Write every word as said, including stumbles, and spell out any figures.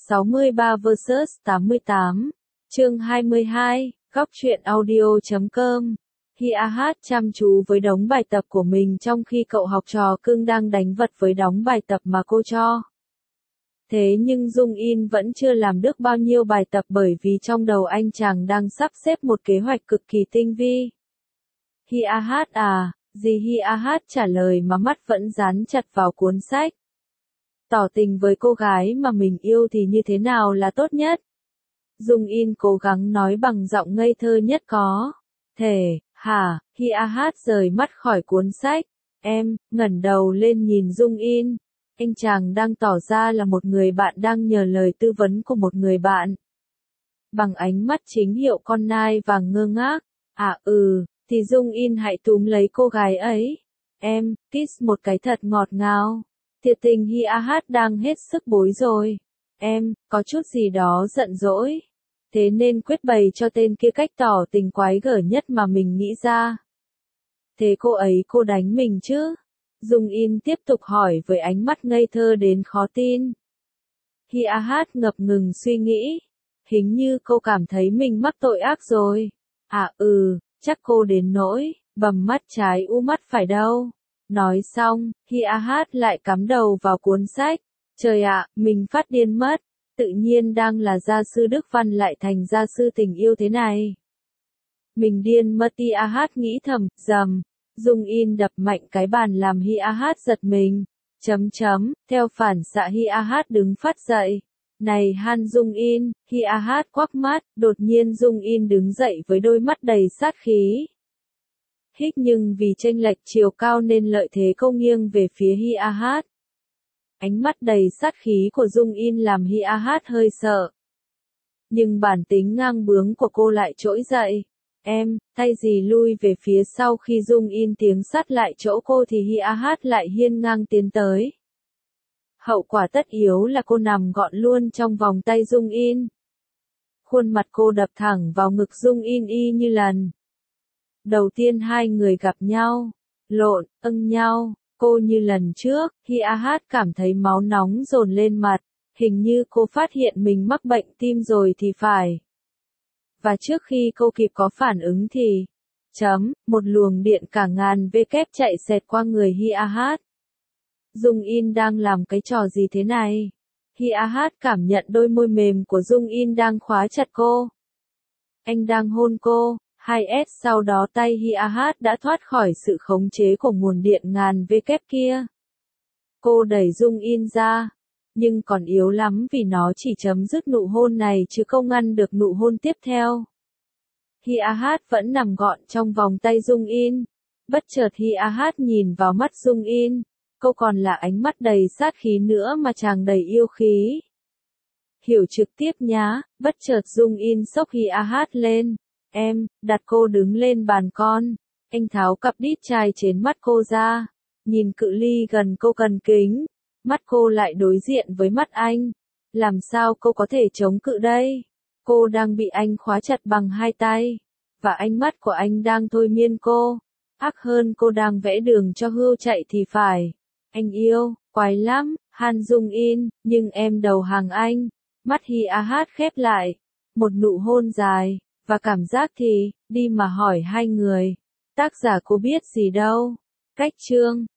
sáu mươi ba versus tám mươi tám. Chương hai mươi hai, góc truyện audio chấm com. Hi-a-hát chăm chú với đống bài tập của mình trong khi cậu học trò cưng đang đánh vật với đống bài tập mà cô cho. Thế nhưng Dung In vẫn chưa làm được bao nhiêu bài tập bởi vì trong đầu anh chàng đang sắp xếp một kế hoạch cực kỳ tinh vi. Hi-a-hát à, gì Hi-a-hát trả lời mà mắt vẫn dán chặt vào cuốn sách. Tỏ tình với cô gái mà mình yêu thì như thế nào là tốt nhất? Dung In cố gắng nói bằng giọng ngây thơ nhất có thể. Hả? Hi-a-hát rời mắt khỏi cuốn sách. Em, ngẩng đầu lên nhìn Dung In. Anh chàng đang tỏ ra là một người bạn đang nhờ lời tư vấn của một người bạn. Bằng ánh mắt chính hiệu con nai vàng ngơ ngác. À ừ, thì Dung In hãy túm lấy cô gái ấy. Em, kiss một cái thật ngọt ngào. Thiệt tình Hi-a-hát đang hết sức bối rồi. Em, có chút gì đó giận dỗi. Thế nên quyết bày cho tên kia cách tỏ tình quái gở nhất mà mình nghĩ ra. Thế cô ấy cô đánh mình chứ? Dung In tiếp tục hỏi với ánh mắt ngây thơ đến khó tin. Hi-a-hát ngập ngừng suy nghĩ. Hình như cô cảm thấy mình mắc tội ác rồi. À ừ, chắc cô đến nỗi, bầm mắt trái u mắt phải đâu. Nói xong, Hi-a-hát lại cắm đầu vào cuốn sách. Trời ạ, mình phát điên mất. Tự nhiên đang là gia sư Đức Văn lại thành gia sư tình yêu thế này. Mình điên mất. Hi-a-hát nghĩ thầm, dầm. Dung In đập mạnh cái bàn làm Hi-a-hát giật mình. Chấm chấm, theo phản xạ Hi-a-hát đứng phát dậy. Này Han Dung In, Hi-a-hát quắc mắt, đột nhiên Dung In đứng dậy với đôi mắt đầy sát khí. Hích nhưng vì chênh lệch chiều cao nên lợi thế cô nghiêng về phía Hi-a-hát. Ánh mắt đầy sát khí của Dung In làm Hi-a-hát hơi sợ. Nhưng bản tính ngang bướng của cô lại trỗi dậy. Em, thay gì lui về phía sau khi Dung In tiếng sát lại chỗ cô thì Hi-a-hát lại hiên ngang tiến tới. Hậu quả tất yếu là cô nằm gọn luôn trong vòng tay Dung In. Khuôn mặt cô đập thẳng vào ngực Dung In y như lần đầu tiên hai người gặp nhau. Lộn, âng nhau. Cô như lần trước, Hi-a-hát cảm thấy máu nóng dồn lên mặt, hình như cô phát hiện mình mắc bệnh tim rồi thì phải. Và trước khi cô kịp có phản ứng thì, chấm, một luồng điện cả ngàn vê kép chạy xẹt qua người Hi-a-hát. Dung In đang làm cái trò gì thế này? Hi-a-hát cảm nhận đôi môi mềm của Dung In đang khóa chặt cô. Anh đang hôn cô. hai S sau đó tay Hi-a-hát đã thoát khỏi sự khống chế của nguồn điện ngàn vê kép kia. Cô đẩy Dung In ra, nhưng còn yếu lắm vì nó chỉ chấm dứt nụ hôn này chứ không ngăn được nụ hôn tiếp theo. Hi-a-hát vẫn nằm gọn trong vòng tay Dung In. Bất chợt Hi-a-hát nhìn vào mắt Dung In, cô còn là ánh mắt đầy sát khí nữa mà chàng đầy yêu khí. Hiểu trực tiếp nhá, bất chợt Dung In xốc Hi-a-hát lên. Em, đặt cô đứng lên bàn con. Anh tháo cặp đít chai trên mắt cô ra. Nhìn cự ly gần cô cần kính. Mắt cô lại đối diện với mắt anh. Làm sao cô có thể chống cự đây? Cô đang bị anh khóa chặt bằng hai tay. Và ánh mắt của anh đang thôi miên cô. Ác hơn cô đang vẽ đường cho hươu chạy thì phải. Anh yêu, quái lắm, Han Dung In, nhưng em đầu hàng anh. Mắt Hi-a-hát khép lại. Một nụ hôn dài. Và cảm giác thì, đi mà hỏi hai người. Tác giả cô biết gì đâu. Cách chương.